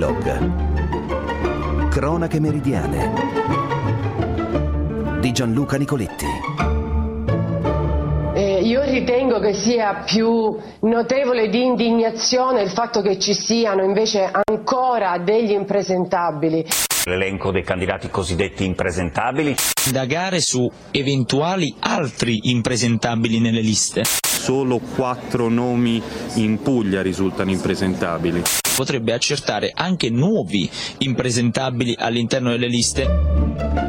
Epilogue. Cronache meridiane di Gianluca Nicoletti. Io ritengo che sia più notevole di indignazione il fatto che ci siano invece ancora degli impresentabili. L'elenco dei candidati cosiddetti impresentabili. Indagare su eventuali altri impresentabili nelle liste. Solo 4 nomi in Puglia risultano impresentabili. Potrebbe accertare anche nuovi impresentabili all'interno delle liste.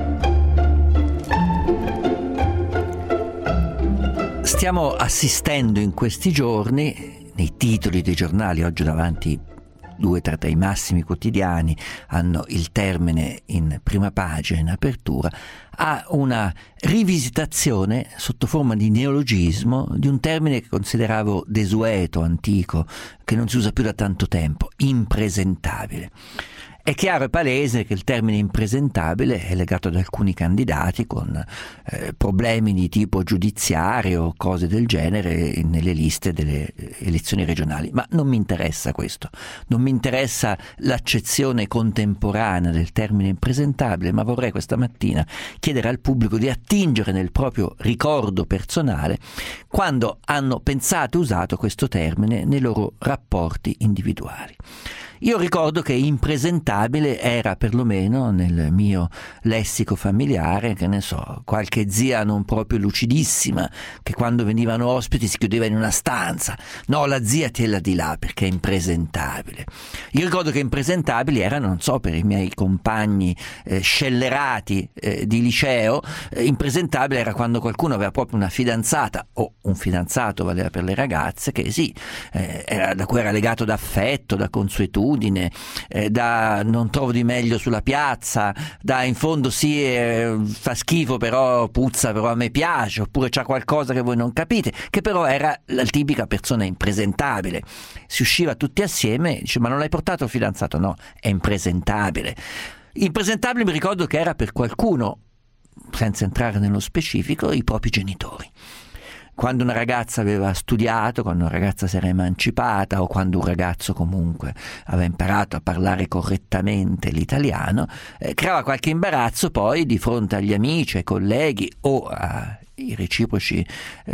Stiamo assistendo in questi giorni, nei titoli dei giornali, oggi davanti 2 tra i massimi quotidiani hanno il termine in prima pagina, in apertura, a una rivisitazione sotto forma di neologismo di un termine che consideravo desueto, antico, che non si usa più da tanto tempo: impresentabile. È chiaro e palese che il termine impresentabile è legato ad alcuni candidati con problemi di tipo giudiziario o cose del genere nelle liste delle elezioni regionali, ma non mi interessa questo, non mi interessa l'accezione contemporanea del termine impresentabile, ma vorrei questa mattina chiedere al pubblico di attingere nel proprio ricordo personale quando hanno pensato e usato questo termine nei loro rapporti individuali. Io ricordo che impresentabile era, perlomeno nel mio lessico familiare, che ne so, qualche zia non proprio lucidissima che quando venivano ospiti si chiudeva in una stanza. No, la zia tiela di là perché è impresentabile. Io ricordo che impresentabili erano, non so, per i miei compagni scellerati di liceo, impresentabile era quando qualcuno aveva proprio una fidanzata o un fidanzato, valeva per le ragazze, che sì, da cui era legato d'affetto, da consuetudine, da non trovo di meglio sulla piazza, da in fondo sì, fa schifo però puzza, però a me piace, oppure c'ha qualcosa che voi non capite, che però era la tipica persona impresentabile. Si usciva tutti assieme, dice: ma non l'hai portato il fidanzato? No, è impresentabile. Impresentabile mi ricordo che era per qualcuno, senza entrare nello specifico, i propri genitori. Quando una ragazza aveva studiato, quando una ragazza si era emancipata o quando un ragazzo comunque aveva imparato a parlare correttamente l'italiano, creava qualche imbarazzo poi di fronte agli amici, ai colleghi o ai reciproci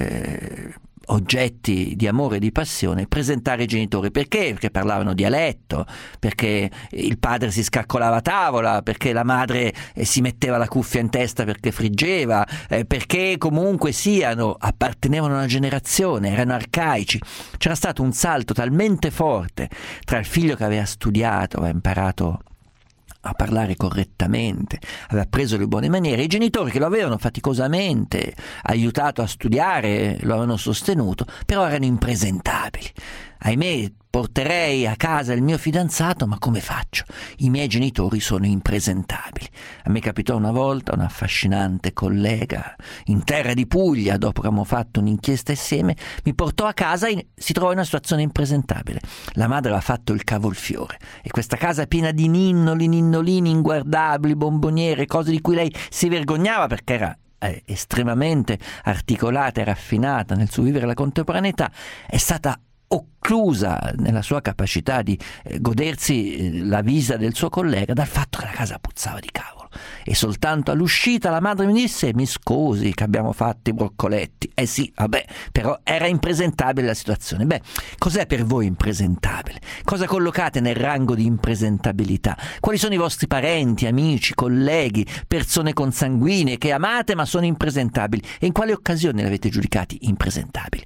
oggetti di amore e di passione, presentare i genitori. Perché? Perché parlavano dialetto, perché il padre si scaccolava a tavola, perché la madre si metteva la cuffia in testa perché friggeva, perché comunque appartenevano a una generazione, erano arcaici. C'era stato un salto talmente forte tra il figlio che aveva studiato, aveva imparato a parlare correttamente, aveva preso le buone maniere, i genitori che lo avevano faticosamente aiutato a studiare, lo avevano sostenuto, però erano impresentabili. Ahimè, porterei a casa il mio fidanzato, ma come faccio? I miei genitori sono impresentabili. A me capitò una volta un affascinante collega in terra di Puglia, dopo che abbiamo fatto un'inchiesta insieme, mi portò a casa e si trovò in una situazione impresentabile. La madre aveva fatto il cavolfiore e questa casa piena di ninnolini inguardabili, bomboniere, cose di cui lei si vergognava perché era estremamente articolata e raffinata nel suo vivere la contemporaneità, è stata occlusa nella sua capacità di godersi la visita del suo collega dal fatto che la casa puzzava di cavolo. E soltanto all'uscita la madre mi disse: mi scusi che abbiamo fatto i broccoletti. Sì, vabbè, però era impresentabile la situazione. Beh, cos'è per voi impresentabile? Cosa collocate nel rango di impresentabilità? Quali sono i vostri parenti, amici, colleghi, persone consanguinee che amate ma sono impresentabili? E in quali occasioni li avete giudicati impresentabili?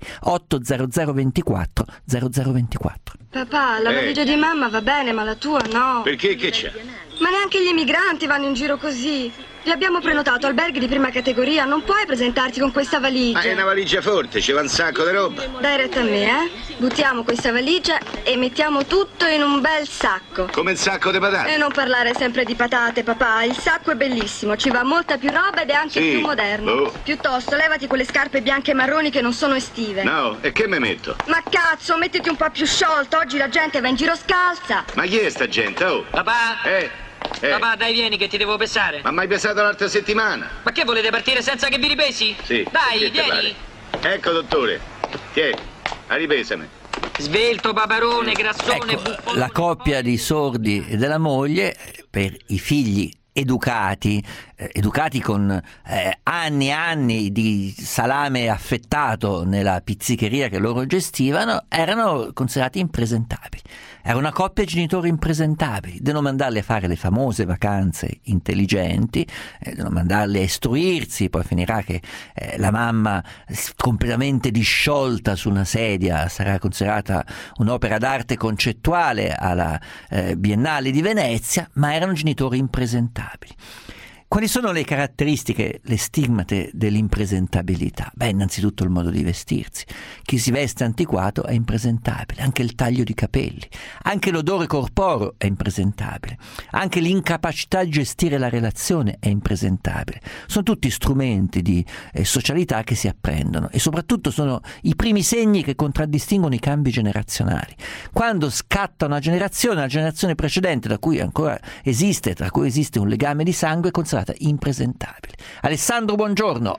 80024 0024. Papà, la valigia di mamma va bene, ma la tua no. Perché? Che c'è? Ma neanche gli emigranti vanno in giro così. Vi abbiamo prenotato alberghi di prima categoria, non puoi presentarti con questa valigia. Ma è una valigia forte, ci va un sacco di roba. Dai retta a me, Buttiamo questa valigia e mettiamo tutto in un bel sacco. Come il sacco di patate. E non parlare sempre di patate, papà. Il sacco è bellissimo, ci va molta più roba ed è anche più moderno. Oh. Piuttosto, levati quelle scarpe bianche e marroni che non sono estive. No, e che me metto? Ma cazzo, mettiti un po' più sciolto. Oggi la gente va in giro scalza. Ma chi è sta gente, oh? Papà? Papà, dai, vieni che ti devo pesare. Ma mai pesato l'altra settimana? Ma che volete partire senza che vi ripesi? Sì. Dai, vieni. Ecco, dottore. Tieni, ripesami. Svelto, paparone, grassone, Ecco, la coppia di sordi e della moglie, per i figli educati con anni e anni di salame affettato nella pizzicheria che loro gestivano, erano considerati impresentabili. Era una coppia di genitori impresentabili, di non mandarli a fare le famose vacanze intelligenti, di non mandarli a istruirsi. Poi finirà che la mamma completamente disciolta su una sedia sarà considerata un'opera d'arte concettuale alla Biennale di Venezia, ma erano genitori impresentabili. Quali sono le caratteristiche, le stigmate dell'impresentabilità? Beh, innanzitutto il modo di vestirsi. Chi si veste antiquato è impresentabile, anche il taglio di capelli, anche l'odore corporeo è impresentabile, anche l'incapacità di gestire la relazione è impresentabile. Sono tutti strumenti di socialità che si apprendono e soprattutto sono i primi segni che contraddistinguono i cambi generazionali. Quando scatta una generazione, la generazione precedente tra cui esiste un legame di sangue, è considerata impresentabile. Alessandro, buongiorno.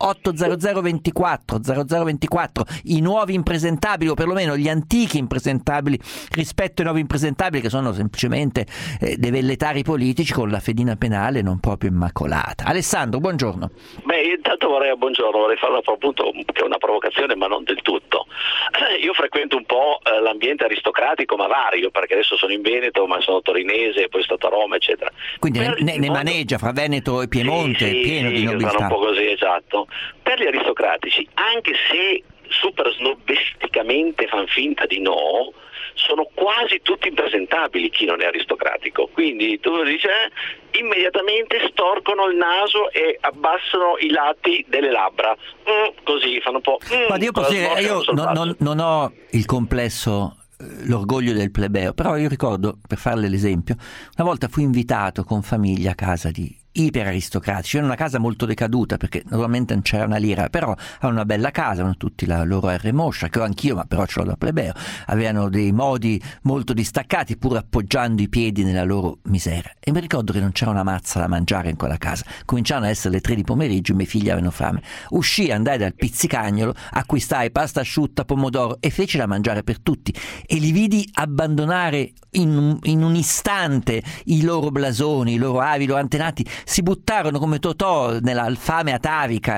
80024 0024, i nuovi impresentabili, o perlomeno gli antichi impresentabili rispetto ai nuovi impresentabili, che sono semplicemente dei velletari politici con la fedina penale non proprio immacolata. Alessandro, buongiorno. Beh, io intanto vorrei fare appunto che è una provocazione, ma non del tutto. Io frequento un po' l'ambiente aristocratico, ma vario, perché adesso sono in Veneto, ma sono torinese, poi sono stato a Roma, eccetera. Quindi ne maneggia fra Veneto e Piemonte, sì, pieno di nobiltà. Sono un po' così, esatto. Per gli aristocratici, anche se super snobisticamente fan finta di no, sono quasi tutti impresentabili chi non è aristocratico. Quindi tu dici immediatamente storcono il naso e abbassano i lati delle labbra, così fanno un po'. Ma io posso dire, io non ho il complesso, l'orgoglio del plebeo, però io ricordo, per farle l'esempio, una volta fui invitato con famiglia a casa di iperaristocratici. Era una casa molto decaduta perché normalmente non c'era una lira, però avevano una bella casa, avevano tutti la loro R Moscia, che ho anch'io, ma però ce l'ho da plebeo. Avevano dei modi molto distaccati, pur appoggiando i piedi nella loro misera. E mi ricordo che non c'era una mazza da mangiare in quella casa. Cominciavano ad essere le 3 di pomeriggio, i miei figli avevano fame. Uscii, andai dal pizzicagnolo, acquistai pasta asciutta, pomodoro e feci da mangiare per tutti. E li vidi abbandonare in un istante i loro blasoni, i loro avi, i loro antenati. Si buttarono come Totò nella fame atavica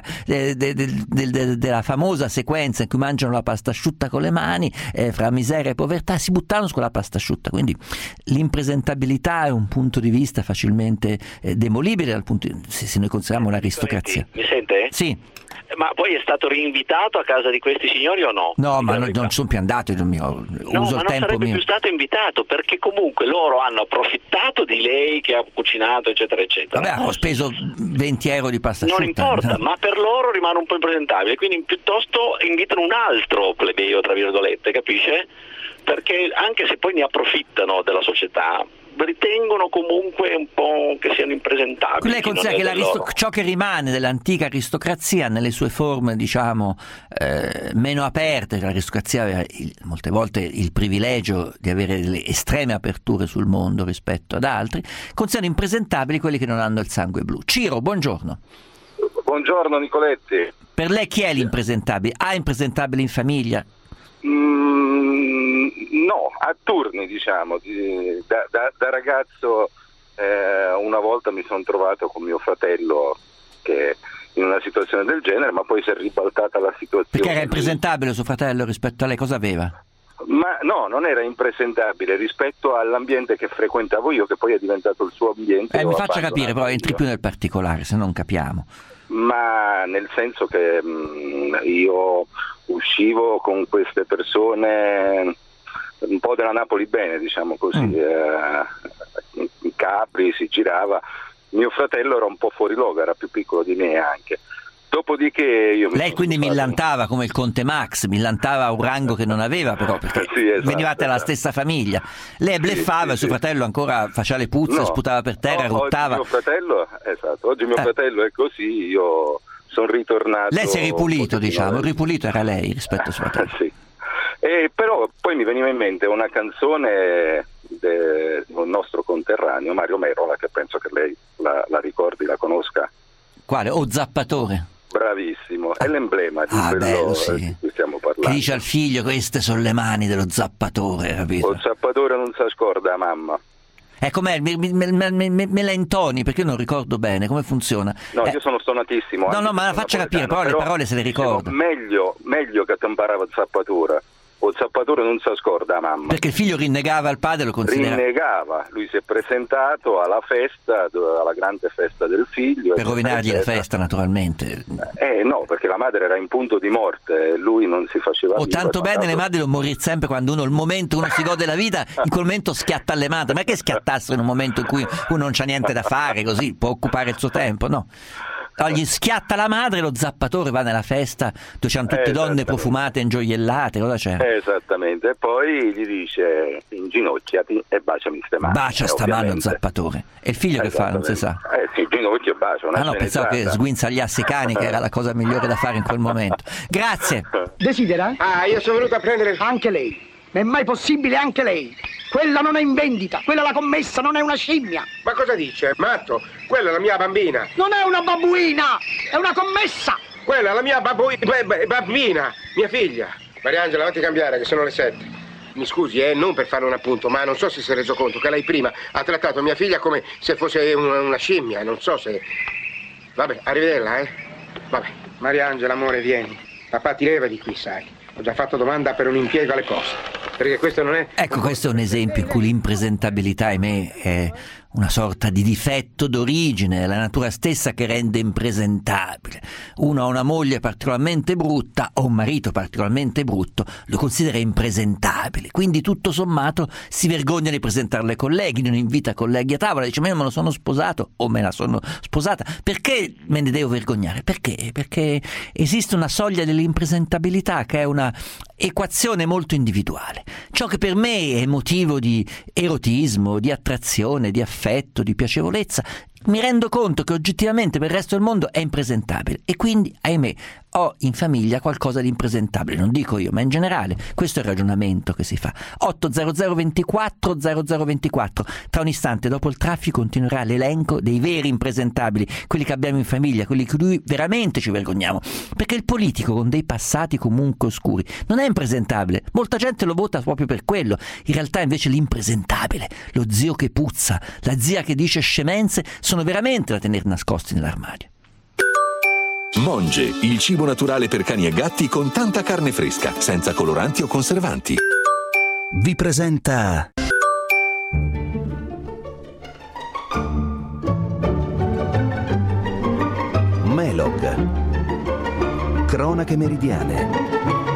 della famosa sequenza in cui mangiano la pasta asciutta con le mani, fra miseria e povertà, si buttarono su quella pasta asciutta. Quindi l'impresentabilità è un punto di vista facilmente demolibile se noi consideriamo l'aristocrazia. Mi sente? Sì. Ma poi è stato rinvitato a casa di questi signori o no? No, ma non sono più andato, uso il tempo mio. No, ma non sarebbe più stato invitato, perché comunque loro hanno approfittato di lei che ha cucinato, eccetera, eccetera. Vabbè, ho speso 20 euro di pasta asciutta. Non importa, ma per loro rimane un po' impresentabile, quindi piuttosto invitano un altro plebeo, tra virgolette, capisce? Perché anche se poi ne approfittano della società, ritengono comunque un po' che siano impresentabili. Lei considera che ciò che rimane dell'antica aristocrazia nelle sue forme, diciamo, meno aperte, l'aristocrazia aveva molte volte il privilegio di avere delle estreme aperture sul mondo rispetto ad altri, considerano impresentabili quelli che non hanno il sangue blu. Ciro, buongiorno. Buongiorno Nicoletti. Per lei chi è l'impresentabile? Ha impresentabili in famiglia? No, a turni, diciamo. Da ragazzo una volta mi sono trovato con mio fratello che in una situazione del genere, ma poi si è ribaltata la situazione. Perché era impresentabile suo fratello rispetto a lei? Cosa aveva? Ma no, non era impresentabile rispetto all'ambiente che frequentavo io, che poi è diventato il suo ambiente. Mi faccia capire, però entri più nel particolare, se non capiamo. Ma nel senso che io uscivo con queste persone un po' della Napoli bene, diciamo così, Capri, si girava. Mio fratello era un po' fuori luogo, era più piccolo di me anche. Dopodiché io lei quindi millantava come il Conte Max, millantava un rango che non aveva, però perché sì, esatto, venivate dalla stessa famiglia. Lei bleffava, il suo fratello ancora faceva le puzze, sputava per terra, ruttava. Oggi mio fratello è così, io sono ritornato. Lei si è ripulito, diciamo, ripulito era lei rispetto al suo fratello. Sì. Però poi mi veniva in mente una canzone di un nostro conterraneo, Mario Merola, che penso che lei la ricordi, la conosca. Quale? O Zappatore? Bravissimo, è l'emblema di quello di cui stiamo parlando. Che dice al figlio: queste sono le mani dello zappatore, capito? Il zappatore non si scorda, mamma. Com'è? Me la intoni, perché io non ricordo bene come funziona. No, io sono stonatissimo. No, ma la faccia capire, però le parole se le ricordo. Meglio che ti imparava il zappatore. O il zappatore non si scorda, mamma. Perché il figlio rinnegava al padre, lo considerava. Rinnegava, lui si è presentato alla festa, alla grande festa del figlio. Per rovinargli la festa, naturalmente. No, perché la madre era in punto di morte, lui non si faceva vivo. Tanto bene le madri non morire sempre quando uno si gode la vita, in quel momento schiatta alle madri. Ma che schiattassero in un momento in cui uno non c'ha niente da fare, così può occupare il suo tempo, no? Gli schiatta la madre, lo zappatore va nella festa dove c'hanno tutte donne profumate, ingioiellate, cosa c'è? Esattamente, e poi gli dice: inginocchiati e baciami ste mani. Bacia sta mano il zappatore. E il figlio che fa? Non si sa. Sì, ginocchio e bacio. No, pensavo che sguinzagliasse i cani, che era la cosa migliore da fare in quel momento. Grazie. Desidera? Io sono venuto a prendere... Anche lei. È mai possibile anche lei? Quella non è in vendita, quella l'ha commessa, non è una scimmia. Ma cosa dice? Matto, quella è la mia bambina. Non è una babbuina, è una commessa. Quella è la mia bambina, mia figlia. Mariangela, vatti a cambiare che sono le 7. Mi scusi, non per fare un appunto, ma non so se si è reso conto che lei prima ha trattato mia figlia come se fosse una scimmia, non so se... Vabbè, arrivederla, Vabbè, Mariangela, amore, vieni. Papà ti leva di qui, sai. Ho già fatto domanda per un impiego alle poste, perché questo non è... Ecco, questo è un esempio in cui l'impresentabilità, ahimè, è una sorta di difetto d'origine, è la natura stessa che rende impresentabile. Uno ha una moglie particolarmente brutta o un marito particolarmente brutto, lo considera impresentabile, quindi tutto sommato si vergogna di presentarlo ai colleghi, non invita colleghi a tavola, dice: ma io me lo sono sposato o me la sono sposata, perché me ne devo vergognare? Perché? Perché esiste una soglia dell'impresentabilità che è una equazione molto individuale. Ciò che per me è motivo di erotismo, di attrazione, di affetto, di piacevolezza, mi rendo conto che oggettivamente per il resto del mondo è impresentabile e quindi, ahimè, ho in famiglia qualcosa di impresentabile, non dico io, ma in generale. Questo è il ragionamento che si fa. 800 24 0024. Tra un istante, dopo il traffico, continuerà l'elenco dei veri impresentabili, quelli che abbiamo in famiglia, quelli che lui veramente ci vergogniamo, perché il politico con dei passati comunque oscuri non è impresentabile, molta gente lo vota proprio per quello. In realtà invece l'impresentabile, lo zio che puzza, la zia che dice scemenze, sono veramente da tenere nascosti nell'armadio. Monge, il cibo naturale per cani e gatti con tanta carne fresca, senza coloranti o conservanti. Vi presenta Melog. Cronache meridiane.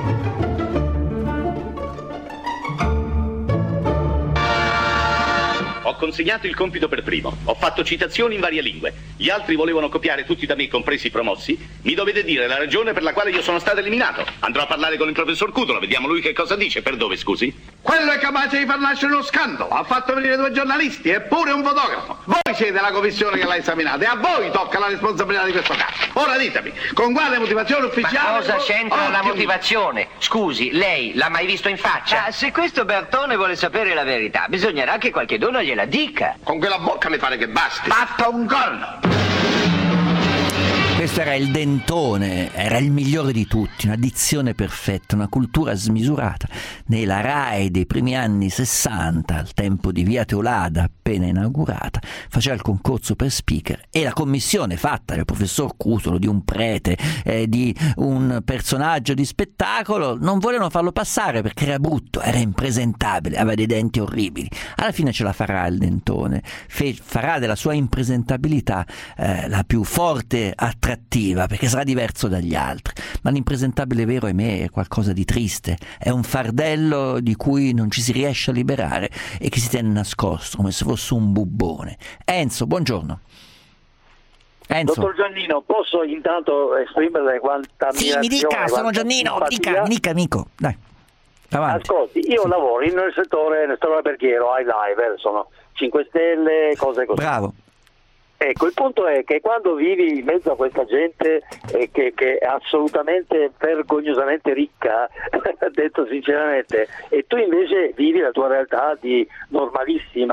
Ho consegnato il compito per primo, ho fatto citazioni in varie lingue, gli altri volevano copiare tutti da me, compresi i promossi. Mi dovete dire la ragione per la quale io sono stato eliminato. Andrò a parlare con il professor Cutolo, vediamo lui che cosa dice. Per dove, scusi? Quello è capace di far nascere uno scandalo, ha fatto venire 2 giornalisti e pure un fotografo. Voi siete la commissione che l'ha esaminato e a voi tocca la responsabilità di questo caso. Ora ditemi, con quale motivazione ufficiale... Ma cosa c'entra la motivazione? Scusi, lei l'ha mai visto in faccia? Se questo Bertone vuole sapere la verità, bisognerà che qualcheduno gliela dica. Con quella bocca mi pare che basti. Fatta un corno! Questo era il dentone, era il migliore di tutti, una dizione perfetta, una cultura smisurata. Nella RAI dei primi anni 60, al tempo di Via Teolada, appena inaugurata, faceva il concorso per speaker e la commissione fatta dal professor Cutolo, di un prete, di un personaggio di spettacolo, non volevano farlo passare perché era brutto, era impresentabile, aveva dei denti orribili. Alla fine ce la farà il dentone, farà della sua impresentabilità la più forte attrattiva, perché sarà diverso dagli altri, ma l'impresentabile vero, ahimè, è qualcosa di triste, è un fardello di cui non ci si riesce a liberare e che si tiene nascosto come se fosse un bubbone. Enzo, buongiorno. Enzo. Dottor Giannino, posso intanto esprimere quanta ammirazione? Sì, mi dica, sono Giannino, mi dica amico, dai, avanti. Ascolti, io lavoro nel settore alberghiero, high live, sono 5 stelle, cose così. Bravo. Ecco, il punto è che quando vivi in mezzo a questa gente che è assolutamente vergognosamente ricca, detto sinceramente, e tu invece vivi la tua realtà di normalissima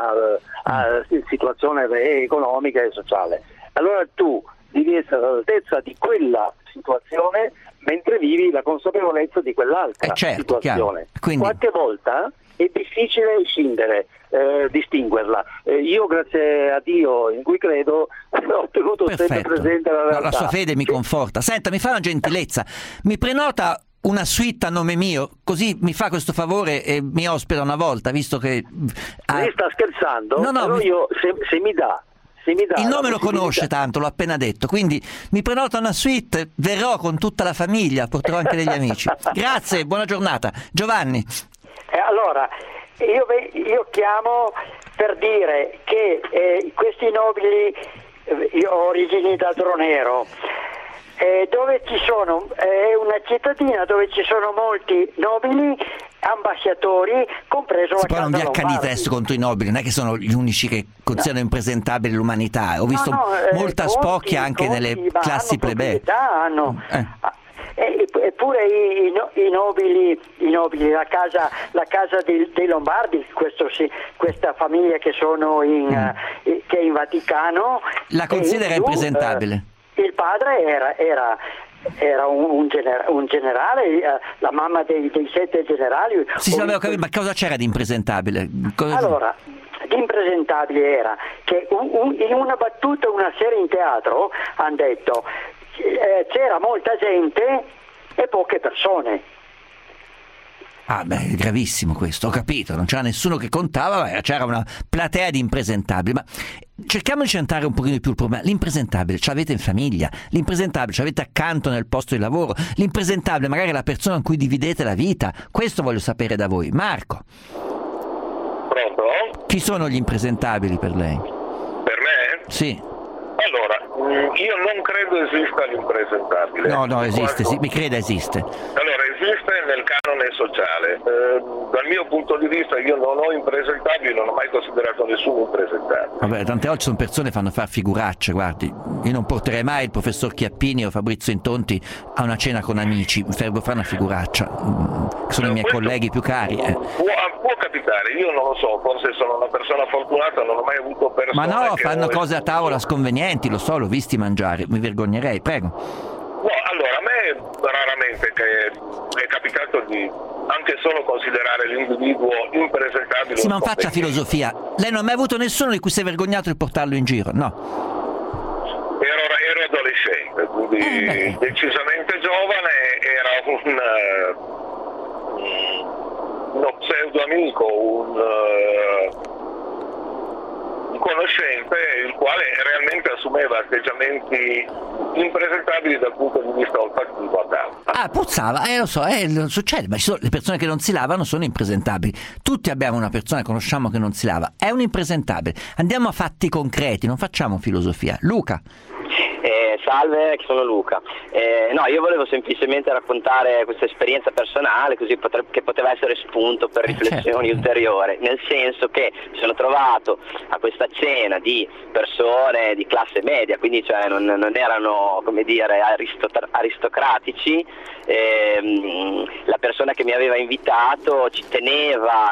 situazione economica e sociale, allora tu devi essere all'altezza di quella situazione mentre vivi la consapevolezza di quell'altra situazione. Quindi... Qualche volta è difficile scindere, distinguerla. Io, grazie a Dio in cui credo, ho tenuto sempre presente la realtà. La sua fede mi conforta. Senta, mi fa una gentilezza, mi prenota una suite a nome mio, così mi fa questo favore e mi ospita una volta, visto che... Lei sta scherzando? No, però io, se mi dà il nome lo conosce tanto, l'ho appena detto, quindi mi prenota una suite, verrò con tutta la famiglia, porterò anche degli amici. Grazie, buona giornata. Giovanni. Allora, io chiamo per dire che questi nobili, io ho origini da Dronero, dove ci sono, è una cittadina dove ci sono molti nobili ambasciatori, compreso la Poi non vi Casa accanite Lombardi. adesso contro i nobili, non è che sono gli unici che considerano impresentabili l'umanità, ho visto molta spocchia anche nelle classi plebee. Eppure i nobili, la casa dei Lombardi, questa famiglia che sono che è in Vaticano, la considera impresentabile? Il padre era un generale, la mamma dei 7 generali. Sì, avevo capito, ma cosa c'era di impresentabile? Allora, l'impresentabile era che in una battuta, una serie in teatro, hanno detto c'era molta gente e poche persone. Ah beh, è gravissimo questo, ho capito, non c'era nessuno che contava, ma c'era una platea di impresentabili, ma cerchiamo di centrare un pochino di più il problema. L'impresentabile ce l'avete in famiglia, l'impresentabile ce l'avete accanto nel posto di lavoro, l'impresentabile magari è la persona con cui dividete la vita, questo voglio sapere da voi. Marco. Pronto? Chi sono gli impresentabili per lei? Per me? Sì. Allora, io non credo esista l'impresentabile. No, esiste, sì, mi creda esiste. Allora, esiste nel canone sociale. Dal mio punto di vista io non ho impresentabili, non ho mai considerato nessuno impresentabile. Vabbè, tante volte sono persone che fanno far figuracce, guardi, io non porterei mai il professor Chiappini o Fabrizio Intonti a una cena con amici, mi farebbero fare una figuraccia, che sono i miei colleghi più cari. Può capitare, io non lo so, forse sono una persona fortunata, non ho mai avuto persone. Ma no, che fanno cose a tavola sconvenienti, lo so, l'ho visti mangiare, mi vergognerei, prego. No, allora a me raramente che è capitato di anche solo considerare l'individuo impresentabile. Sì, ma non faccia filosofia. Lei non ha mai avuto nessuno di cui si è vergognato di portarlo in giro, no? Ero adolescente, quindi decisamente giovane, era uno pseudo amico, un conoscente, il quale realmente assumeva atteggiamenti impresentabili dal punto di vista olfattivo a tavola. Ah, puzzava, lo so, succede, ma ci sono le persone che non si lavano sono impresentabili. Tutti abbiamo una persona che conosciamo che non si lava, è un impresentabile. Andiamo a fatti concreti, non facciamo filosofia. Luca. Salve, sono Luca. No, io volevo semplicemente raccontare questa esperienza personale, così che poteva essere spunto per riflessioni ulteriori, nel senso che mi sono trovato a questa cena di persone di classe media, quindi cioè non erano, come dire, aristocratici. La persona che mi aveva invitato ci teneva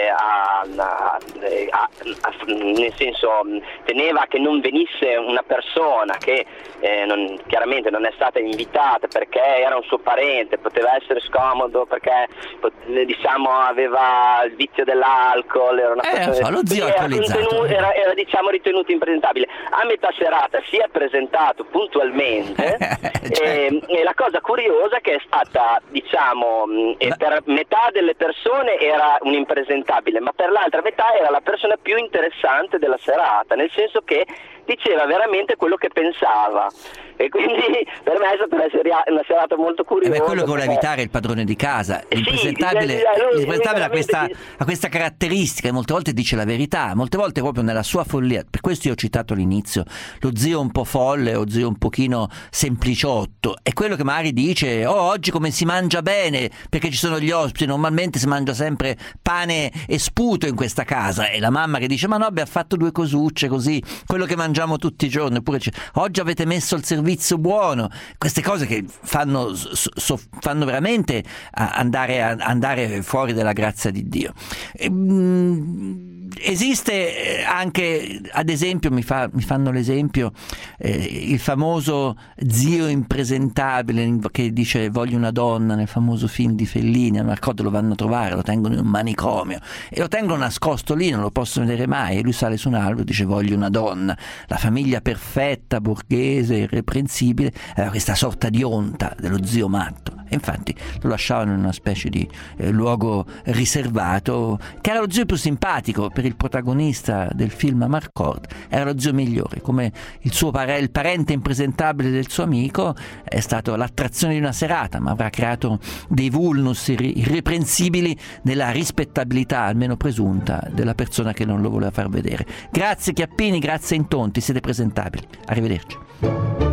nel senso teneva che non venisse una persona che chiaramente non è stata invitata perché era un suo parente, poteva essere scomodo perché diciamo aveva il vizio dell'alcol, era una persona, lo zio alcolizzato, era diciamo ritenuto impresentabile. A metà serata si è presentato puntualmente e la cosa curiosa che è stata, diciamo, per metà delle persone era un impresentabile, ma per l'altra metà era la persona più interessante della serata, nel senso che diceva veramente quello che pensava, e quindi per me è stata una serata molto curiosa. Quello che vuole evitare il padrone di casa. L'impresentabile ha questa caratteristica, molte volte dice la verità, molte volte proprio nella sua follia. Per questo io ho citato all'inizio lo zio un po' folle o zio un pochino sempliciotto, è quello che magari dice oggi come si mangia bene perché ci sono gli ospiti, normalmente si mangia sempre pane e sputo in questa casa, e la mamma che dice ma no, abbiamo fatto 2 cosucce così, quello che mangiamo tutti i giorni, oppure oggi avete messo il servizio buono. Queste cose che fanno veramente andare fuori dalla grazia di Dio. Esiste anche, ad esempio, mi fanno l'esempio, il famoso zio impresentabile che dice voglio una donna nel famoso film di Fellini. A Marcotte lo vanno a trovare, lo tengono in un manicomio e lo tengono nascosto lì, non lo possono vedere mai, e lui sale su un albero e dice voglio una donna. La famiglia perfetta, borghese, irreprensibile, aveva questa sorta di onta dello zio matto, e infatti lo lasciavano in una specie di luogo riservato, che era lo zio più simpatico per il protagonista del film Marcotte, era lo zio migliore, come il parente impresentabile del suo amico è stato l'attrazione di una serata, ma avrà creato dei vulnus irreprensibili nella rispettabilità, almeno presunta, della persona che non lo voleva far vedere. Grazie Chiappini, grazie Intonti, siete presentabili. Arrivederci.